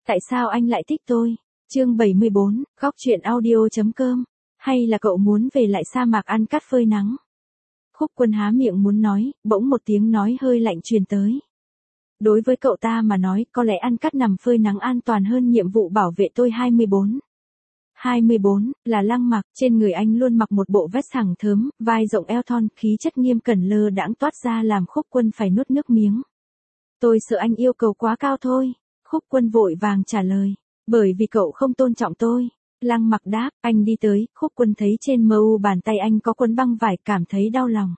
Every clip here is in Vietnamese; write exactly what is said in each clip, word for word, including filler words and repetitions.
Tại sao anh lại thích tôi? Chương bảy mươi bốn, góc truyện audio.com. Hay là cậu muốn về lại sa mạc ăn cát phơi nắng? Khúc Quân há miệng muốn nói, bỗng một tiếng nói hơi lạnh truyền tới. Đối với cậu ta mà nói, có lẽ ăn cát nằm phơi nắng an toàn hơn nhiệm vụ bảo vệ tôi hai mươi bốn. hai mươi bốn, là Lăng Mặc, trên người anh luôn mặc một bộ vest thẳng thớm, vai rộng eo thon, khí chất nghiêm cẩn lơ đãng toát ra làm Khúc Quân phải nuốt nước miếng. Tôi sợ anh yêu cầu quá cao thôi. Khúc Quân vội vàng trả lời. Bởi vì cậu không tôn trọng tôi. Lăng Mặc đáp, anh đi tới, Khúc Quân thấy trên mu bàn tay anh có quấn băng vải, cảm thấy đau lòng.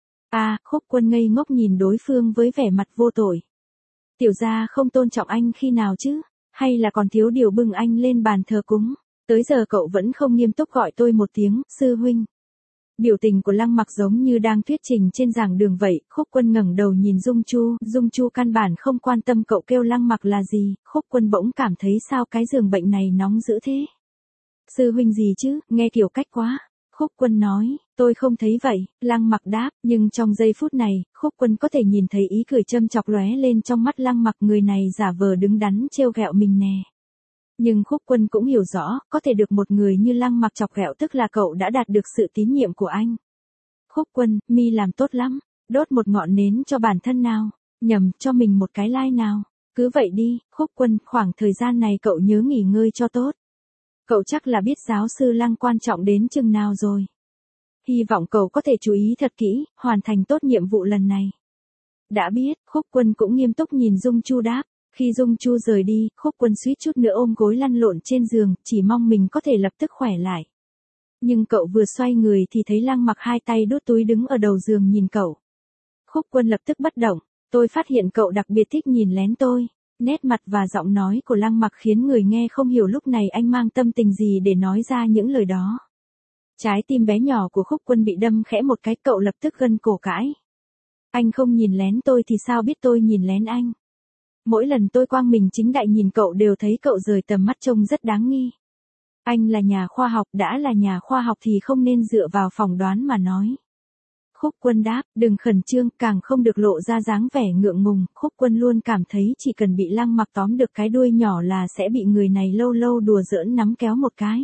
À, Khúc Quân ngây ngốc nhìn đối phương với vẻ mặt vô tội. Tiểu gia không tôn trọng anh khi nào chứ? Hay là còn thiếu điều bưng anh lên bàn thờ cúng? Tới giờ cậu vẫn không nghiêm túc gọi tôi một tiếng, sư huynh. Biểu tình của Lăng Mặc giống như đang thuyết trình trên giảng đường vậy. Khúc Quân ngẩng đầu nhìn Dung Chu, Dung Chu căn bản không quan tâm cậu kêu Lăng Mặc là gì. Khúc Quân bỗng cảm thấy sao cái giường bệnh này nóng dữ thế. Sư huynh gì chứ, nghe kiểu cách quá. Khúc Quân nói, tôi không thấy vậy. Lăng Mặc đáp, nhưng trong giây phút này, Khúc Quân có thể nhìn thấy ý cười châm chọc lóe lên trong mắt Lăng Mặc, người này giả vờ đứng đắn trêu ghẹo mình nè. Nhưng Khúc Quân cũng hiểu rõ, có thể được một người như Lăng Mặc chọc ghẹo tức là cậu đã đạt được sự tín nhiệm của anh. Khúc Quân, mi làm tốt lắm, đốt một ngọn nến cho bản thân nào, nhầm, cho mình một cái like nào. Cứ vậy đi, Khúc Quân, khoảng thời gian này cậu nhớ nghỉ ngơi cho tốt. Cậu chắc là biết giáo sư Lăng quan trọng đến chừng nào rồi. Hy vọng cậu có thể chú ý thật kỹ, hoàn thành tốt nhiệm vụ lần này. Đã biết, Khúc Quân cũng nghiêm túc nhìn Dung Chu đáp. Khi Dung Chu rời đi, Khúc Quân suýt chút nữa ôm gối lăn lộn trên giường, chỉ mong mình có thể lập tức khỏe lại. Nhưng cậu vừa xoay người thì thấy Lăng Mặc hai tay đút túi đứng ở đầu giường nhìn cậu. Khúc Quân lập tức bất động, tôi phát hiện cậu đặc biệt thích nhìn lén tôi. Nét mặt và giọng nói của Lăng Mặc khiến người nghe không hiểu lúc này anh mang tâm tình gì để nói ra những lời đó. Trái tim bé nhỏ của Khúc Quân bị đâm khẽ một cái, cậu lập tức gân cổ cãi. Anh không nhìn lén tôi thì sao biết tôi nhìn lén anh? Mỗi lần tôi quang minh chính đại nhìn cậu đều thấy cậu rời tầm mắt trông rất đáng nghi. Anh là nhà khoa học, đã là nhà khoa học thì không nên dựa vào phỏng đoán mà nói. Khúc Quân đáp, đừng khẩn trương, càng không được lộ ra dáng vẻ ngượng ngùng. Khúc Quân luôn cảm thấy chỉ cần bị Lăng Mặc tóm được cái đuôi nhỏ là sẽ bị người này lâu lâu đùa giỡn nắm kéo một cái.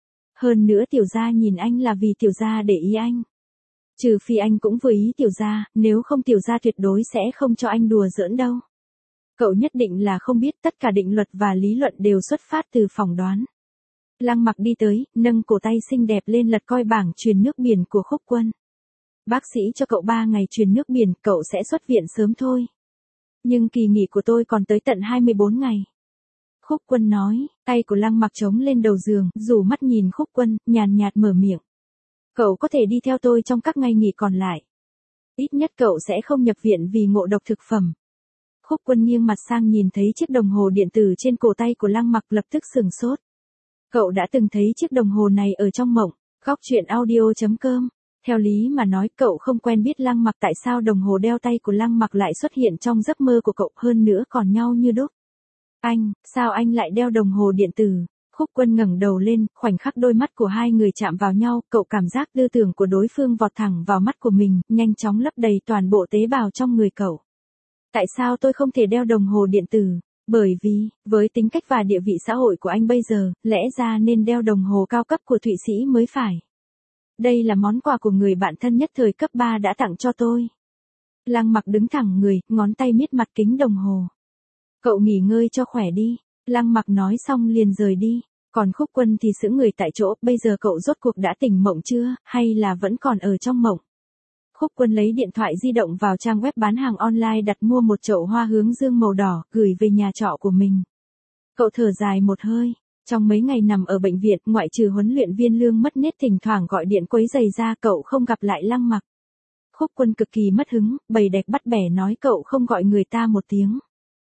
Hơn nữa tiểu gia nhìn anh là vì tiểu gia để ý anh. Trừ phi anh cũng vừa ý tiểu gia, nếu không tiểu gia tuyệt đối sẽ không cho anh đùa giỡn đâu. Cậu nhất định là không biết tất cả định luật và lý luận đều xuất phát từ phỏng đoán. Lăng Mặc đi tới, nâng cổ tay xinh đẹp lên lật coi bảng truyền nước biển của Khúc Quân. Bác sĩ cho cậu ba ngày truyền nước biển, cậu sẽ xuất viện sớm thôi. Nhưng kỳ nghỉ của tôi còn tới tận hai mươi bốn ngày. Khúc Quân nói, tay của Lăng Mặc chống lên đầu giường, rủ mắt nhìn Khúc Quân, nhàn nhạt mở miệng. Cậu có thể đi theo tôi trong các ngày nghỉ còn lại. Ít nhất cậu sẽ không nhập viện vì ngộ độc thực phẩm. Khúc Quân nghiêng mặt sang nhìn thấy chiếc đồng hồ điện tử trên cổ tay của Lăng Mặc lập tức sửng sốt. Cậu đã từng thấy chiếc đồng hồ này ở trong mộng. Góc truyện audio.com. Theo lý mà nói cậu không quen biết Lăng Mặc, tại sao đồng hồ đeo tay của Lăng Mặc lại xuất hiện trong giấc mơ của cậu, hơn nữa còn nhau như đúc. Anh, sao anh lại đeo đồng hồ điện tử? Khúc Quân ngẩng đầu lên, khoảnh khắc đôi mắt của hai người chạm vào nhau, cậu cảm giác tư tưởng của đối phương vọt thẳng vào mắt của mình, nhanh chóng lấp đầy toàn bộ tế bào trong người cậu. Tại sao tôi không thể đeo đồng hồ điện tử? Bởi vì, với tính cách và địa vị xã hội của anh bây giờ, lẽ ra nên đeo đồng hồ cao cấp của Thụy Sĩ mới phải. Đây là món quà của người bạn thân nhất thời cấp ba đã tặng cho tôi. Lăng Mặc đứng thẳng người, ngón tay miết mặt kính đồng hồ. Cậu nghỉ ngơi cho khỏe đi. Lăng Mặc nói xong liền rời đi. Còn Khúc Quân thì sững người tại chỗ, bây giờ cậu rốt cuộc đã tỉnh mộng chưa, hay là vẫn còn ở trong mộng? Khúc Quân lấy điện thoại di động vào trang web bán hàng online đặt mua một chậu hoa hướng dương màu đỏ, gửi về nhà trọ của mình. Cậu thở dài một hơi. Trong mấy ngày nằm ở bệnh viện, ngoại trừ huấn luyện viên Lương mất nết thỉnh thoảng gọi điện quấy rầy ra, cậu không gặp lại Lăng Mặc. Khúc Quân cực kỳ mất hứng, bầy đẹp bắt bẻ nói cậu không gọi người ta một tiếng.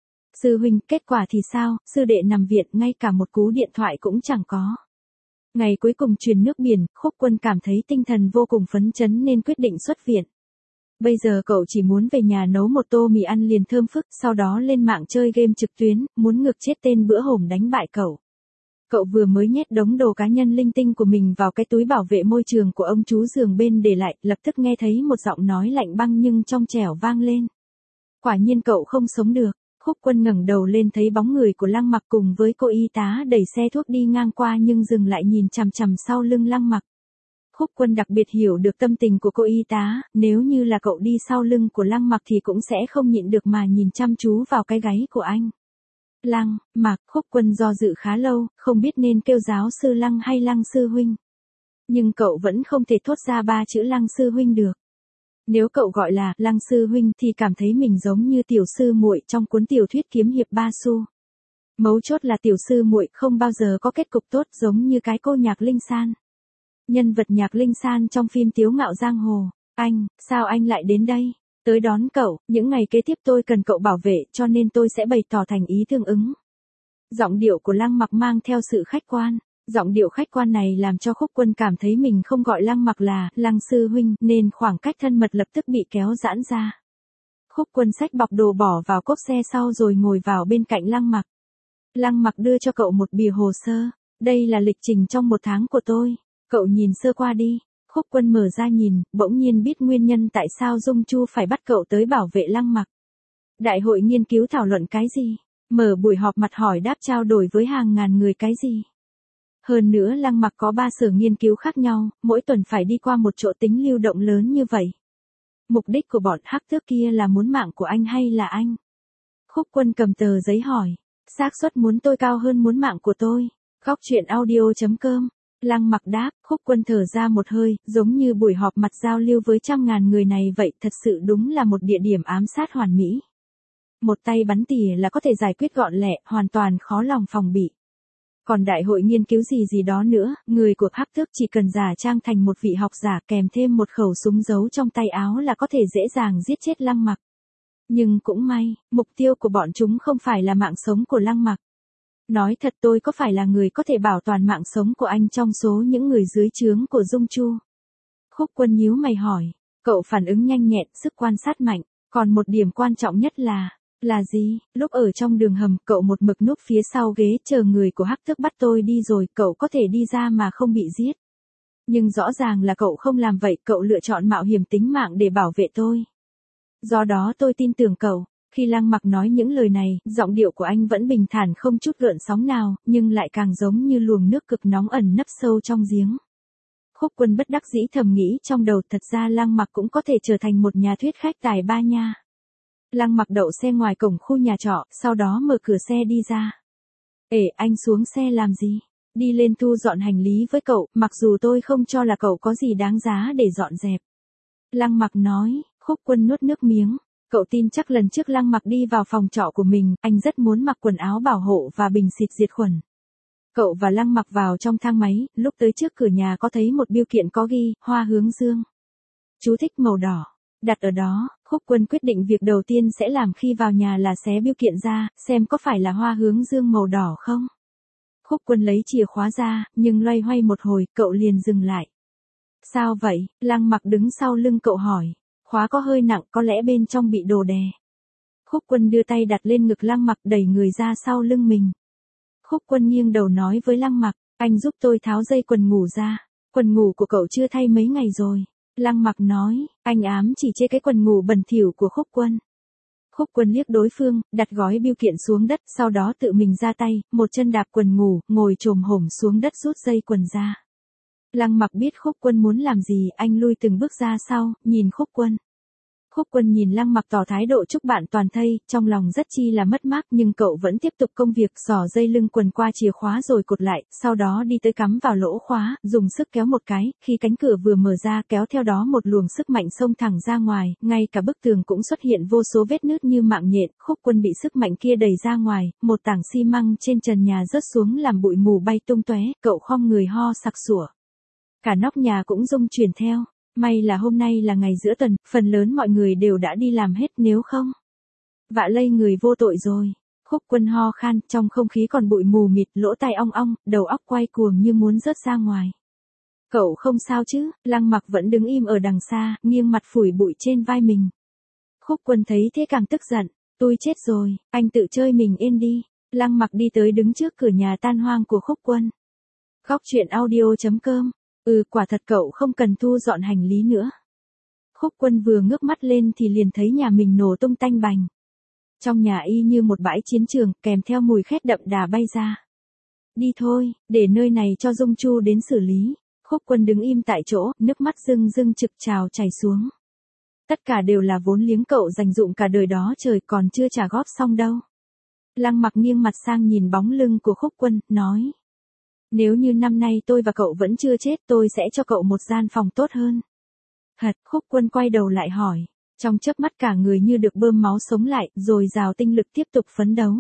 Sư huynh, kết quả thì sao? Sư đệ nằm viện, ngay cả một cú điện thoại cũng chẳng có. Ngày cuối cùng truyền nước biển, Khúc Quân cảm thấy tinh thần vô cùng phấn chấn nên quyết định xuất viện. Bây giờ cậu chỉ muốn về nhà nấu một tô mì ăn liền thơm phức, sau đó lên mạng chơi game trực tuyến, muốn ngược chết tên bữa hổm đánh bại cậu. Cậu vừa mới nhét đống đồ cá nhân linh tinh của mình vào cái túi bảo vệ môi trường của ông chú giường bên để lại, lập tức nghe thấy một giọng nói lạnh băng nhưng trong trẻo vang lên. Quả nhiên cậu không sống được. Khúc Quân ngẩng đầu lên thấy bóng người của Lăng Mặc cùng với cô y tá đẩy xe thuốc đi ngang qua nhưng dừng lại nhìn chằm chằm sau lưng Lăng Mặc. Khúc Quân đặc biệt hiểu được tâm tình của cô y tá, nếu như là cậu đi sau lưng của Lăng Mặc thì cũng sẽ không nhịn được mà nhìn chăm chú vào cái gáy của anh. Lăng Mặc, Khúc Quân do dự khá lâu, không biết nên kêu giáo sư Lăng hay Lăng sư huynh. Nhưng cậu vẫn không thể thốt ra ba chữ Lăng sư huynh được. Nếu cậu gọi là Lăng sư huynh thì cảm thấy mình giống như tiểu sư muội trong cuốn tiểu thuyết kiếm hiệp Ba Xu. Mấu chốt là tiểu sư muội không bao giờ có kết cục tốt giống như cái cô Nhạc Linh San. Nhân vật Nhạc Linh San trong phim Tiếu Ngạo Giang Hồ. Anh, sao anh lại đến đây? Tới đón cậu, những ngày kế tiếp tôi cần cậu bảo vệ cho nên tôi sẽ bày tỏ thành ý tương ứng. Giọng điệu của Lăng Mặc mang theo sự khách quan. Giọng điệu khách quan này làm cho Khúc Quân cảm thấy mình không gọi Lăng Mặc là Lăng sư huynh nên khoảng cách thân mật lập tức bị kéo giãn ra. Khúc Quân xách bọc đồ bỏ vào cốp xe sau rồi ngồi vào bên cạnh Lăng Mặc. Lăng Mặc đưa cho cậu một bìa hồ sơ. Đây là lịch trình trong một tháng của tôi. Cậu nhìn sơ qua đi. Khúc Quân mở ra nhìn, bỗng nhiên biết nguyên nhân tại sao Dung Chu phải bắt cậu tới bảo vệ Lăng Mặc. Đại hội nghiên cứu thảo luận cái gì? Mở buổi họp mặt hỏi đáp trao đổi với hàng ngàn người cái gì? Hơn nữa Lăng Mặc có ba sở nghiên cứu khác nhau, mỗi tuần phải đi qua một chỗ tính lưu động lớn như vậy. Mục đích của bọn hắc tước kia là muốn mạng của anh hay là anh? Khúc Quân cầm tờ giấy hỏi. Xác suất muốn tôi cao hơn muốn mạng của tôi. Góc truyện audio chấm com. Lăng Mặc đáp, Khúc Quân thở ra một hơi, giống như buổi họp mặt giao lưu với trăm ngàn người này vậy, thật sự đúng là một địa điểm ám sát hoàn mỹ. Một tay bắn tỉa là có thể giải quyết gọn lẹ, hoàn toàn khó lòng phòng bị. Còn đại hội nghiên cứu gì gì đó nữa, người của hắc tước chỉ cần giả trang thành một vị học giả kèm thêm một khẩu súng giấu trong tay áo là có thể dễ dàng giết chết Lăng Mặc. Nhưng cũng may, mục tiêu của bọn chúng không phải là mạng sống của Lăng Mặc. Nói thật tôi có phải là người có thể bảo toàn mạng sống của anh trong số những người dưới trướng của Dung Chu? Khúc Quân nhíu mày hỏi, cậu phản ứng nhanh nhẹn, sức quan sát mạnh, còn một điểm quan trọng nhất là, là gì? Lúc ở trong đường hầm, cậu một mực núp phía sau ghế chờ người của hắc tước bắt tôi đi rồi, cậu có thể đi ra mà không bị giết. Nhưng rõ ràng là cậu không làm vậy, cậu lựa chọn mạo hiểm tính mạng để bảo vệ tôi. Do đó tôi tin tưởng cậu. Khi Lăng Mặc nói những lời này, giọng điệu của anh vẫn bình thản không chút gợn sóng nào, nhưng lại càng giống như luồng nước cực nóng ẩn nấp sâu trong giếng. Khúc Quân bất đắc dĩ thầm nghĩ trong đầu, thật ra Lăng Mặc cũng có thể trở thành một nhà thuyết khách tài ba nha. Lăng Mặc đậu xe ngoài cổng khu nhà trọ, sau đó mở cửa xe đi ra. Ê, anh xuống xe làm gì? Đi lên thu dọn hành lý với cậu, mặc dù tôi không cho là cậu có gì đáng giá để dọn dẹp. Lăng Mặc nói. Khúc Quân nuốt nước miếng. Cậu tin chắc lần trước Lăng Mặc đi vào phòng trọ của mình, anh rất muốn mặc quần áo bảo hộ và bình xịt diệt khuẩn. Cậu và Lăng Mặc vào trong thang máy, lúc tới trước cửa nhà có thấy một bưu kiện có ghi, hoa hướng dương. Chú thích màu đỏ. Đặt ở đó, Khúc Quân quyết định việc đầu tiên sẽ làm khi vào nhà là xé bưu kiện ra, xem có phải là hoa hướng dương màu đỏ không. Khúc Quân lấy chìa khóa ra, nhưng loay hoay một hồi, cậu liền dừng lại. Sao vậy? Lăng Mặc đứng sau lưng cậu hỏi. Khóa có hơi nặng, có lẽ bên trong bị đồ đè. Khúc Quân đưa tay đặt lên ngực Lăng Mặc, đẩy người ra sau lưng mình. Khúc Quân nghiêng đầu nói với Lăng Mặc, anh giúp tôi tháo dây quần ngủ ra. Quần ngủ của cậu chưa thay mấy ngày rồi. Lăng Mặc nói, anh ám chỉ chê cái quần ngủ bẩn thỉu của Khúc Quân. Khúc Quân liếc đối phương, đặt gói bưu kiện xuống đất, sau đó tự mình ra tay, một chân đạp quần ngủ, ngồi chồm hổm xuống đất rút dây quần ra. Lăng Mặc biết Khúc Quân muốn làm gì, anh lui từng bước ra sau, nhìn Khúc Quân. Khúc Quân nhìn Lăng Mặc tỏ thái độ chúc bạn toàn thây, trong lòng rất chi là mất mát nhưng cậu vẫn tiếp tục công việc, xỏ dây lưng quần qua chìa khóa rồi cột lại, sau đó đi tới cắm vào lỗ khóa, dùng sức kéo một cái, khi cánh cửa vừa mở ra kéo theo đó một luồng sức mạnh xông thẳng ra ngoài, ngay cả bức tường cũng xuất hiện vô số vết nứt như mạng nhện, Khúc Quân bị sức mạnh kia đẩy ra ngoài, một tảng xi măng trên trần nhà rớt xuống làm bụi mù bay tung tóe, cậu khom người ho sặc sủa. Cả nóc nhà cũng rung chuyển theo. May là hôm nay là ngày giữa tuần, phần lớn mọi người đều đã đi làm hết, nếu không vạ lây người vô tội rồi. Khúc Quân ho khan, trong không khí còn bụi mù mịt, lỗ tai ong ong, đầu óc quay cuồng như muốn rớt ra ngoài. Cậu không sao chứ? Lăng Mặc vẫn đứng im ở đằng xa, nghiêng mặt phủi bụi trên vai mình. Khúc Quân thấy thế càng tức giận. Tôi chết rồi, anh tự chơi mình yên đi. Lăng Mặc đi tới đứng trước cửa nhà tan hoang của Khúc Quân. Góc truyện audio chấm com. Ừ, quả thật cậu không cần thu dọn hành lý nữa. Khúc Quân vừa ngước mắt lên thì liền thấy nhà mình nổ tung tanh bành. Trong nhà y như một bãi chiến trường, kèm theo mùi khét đậm đà bay ra. Đi thôi, để nơi này cho Dung Chu đến xử lý. Khúc Quân đứng im tại chỗ, nước mắt rưng rưng trực trào chảy xuống. Tất cả đều là vốn liếng cậu dành dụm cả đời đó trời, còn chưa trả góp xong đâu. Lăng Mặc nghiêng mặt sang nhìn bóng lưng của Khúc Quân, nói. Nếu như năm nay tôi và cậu vẫn chưa chết, tôi sẽ cho cậu một gian phòng tốt hơn. Thật, Khúc Quân quay đầu lại hỏi. Trong chớp mắt cả người như được bơm máu sống lại, rồi dào tinh lực tiếp tục phấn đấu.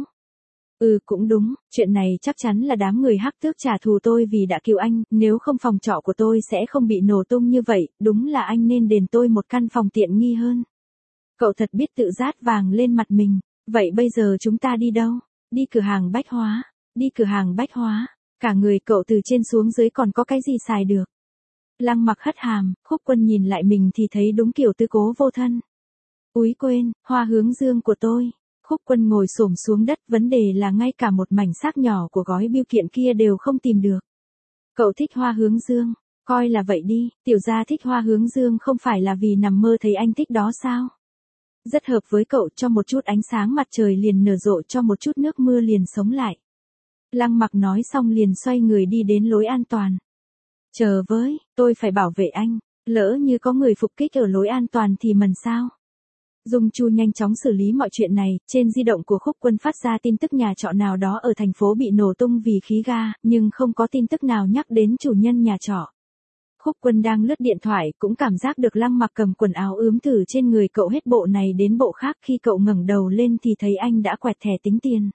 Ừ cũng đúng, chuyện này chắc chắn là đám người Hắc Tước trả thù tôi vì đã cứu anh, nếu không phòng trọ của tôi sẽ không bị nổ tung như vậy, đúng là anh nên đền tôi một căn phòng tiện nghi hơn. Cậu thật biết tự rát vàng lên mặt mình, vậy bây giờ chúng ta đi đâu? Đi cửa hàng bách hóa, đi cửa hàng bách hóa, cả người cậu từ trên xuống dưới còn có cái gì xài được. Lăng Mặc hất hàm, Khúc Quân nhìn lại mình thì thấy đúng kiểu tứ cố vô thân. Úi quên, hoa hướng dương của tôi. Khúc Quân ngồi xổm xuống đất, vấn đề là ngay cả một mảnh xác nhỏ của gói bưu kiện kia đều không tìm được. Cậu thích hoa hướng dương, coi là vậy đi, tiểu gia thích hoa hướng dương không phải là vì nằm mơ thấy anh thích đó sao? Rất hợp với cậu, cho một chút ánh sáng mặt trời liền nở rộ, cho một chút nước mưa liền sống lại. Lăng Mặc nói xong liền xoay người đi đến lối an toàn. Chờ với, tôi phải bảo vệ anh, lỡ như có người phục kích ở lối an toàn thì mần sao? Dung Chu nhanh chóng xử lý mọi chuyện này, trên di động của Khúc Quân phát ra tin tức nhà trọ nào đó ở thành phố bị nổ tung vì khí ga, nhưng không có tin tức nào nhắc đến chủ nhân nhà trọ. Khúc Quân đang lướt điện thoại cũng cảm giác được Lăng Mặc cầm quần áo ướm từ trên người cậu hết bộ này đến bộ khác, khi cậu ngẩng đầu lên thì thấy anh đã quẹt thẻ tính tiền.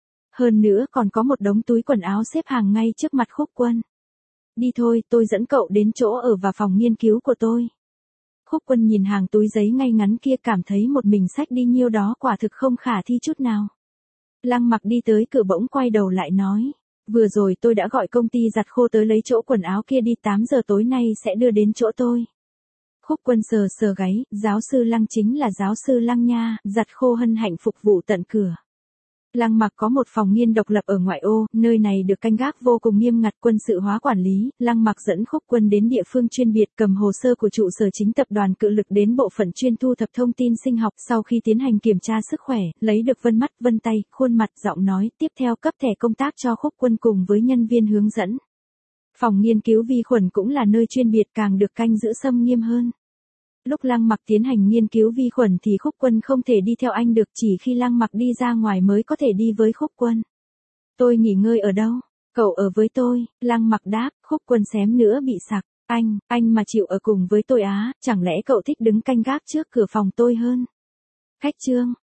Hơn nữa còn có một đống túi quần áo xếp hàng ngay trước mặt Khúc Quân. Đi thôi, tôi dẫn cậu đến chỗ ở và phòng nghiên cứu của tôi. Khúc Quân nhìn hàng túi giấy ngay ngắn kia, cảm thấy một mình xách đi nhiêu đó quả thực không khả thi chút nào. Lăng Mặc đi tới cửa bỗng quay đầu lại nói. Vừa rồi tôi đã gọi công ty giặt khô tới lấy chỗ quần áo kia đi, tám giờ tối nay sẽ đưa đến chỗ tôi. Khúc Quân sờ sờ gáy, giáo sư Lăng chính là giáo sư Lăng nha, giặt khô hân hạnh phục vụ tận cửa. Lăng Mặc có một phòng nghiên độc lập ở ngoại ô, nơi này được canh gác vô cùng nghiêm ngặt, quân sự hóa quản lý. Lăng Mặc dẫn Khúc Quân đến địa phương chuyên biệt, cầm hồ sơ của trụ sở chính tập đoàn Cự Lực đến bộ phận chuyên thu thập thông tin sinh học. Sau khi tiến hành kiểm tra sức khỏe, lấy được vân mắt, vân tay, khuôn mặt, giọng nói, tiếp theo cấp thẻ công tác cho Khúc Quân cùng với nhân viên hướng dẫn. Phòng nghiên cứu vi khuẩn cũng là nơi chuyên biệt, càng được canh giữ xâm nghiêm hơn. Lúc Lăng Mặc tiến hành nghiên cứu vi khuẩn thì Khúc Quân không thể đi theo anh được, chỉ khi Lăng Mặc đi ra ngoài mới có thể đi với Khúc Quân. Tôi nghỉ ngơi ở đâu? Cậu ở với tôi, Lăng Mặc đáp. Khúc Quân xém nữa bị sặc. Anh, anh mà chịu ở cùng với tôi á, chẳng lẽ cậu thích đứng canh gác trước cửa phòng tôi hơn? Khách Trương,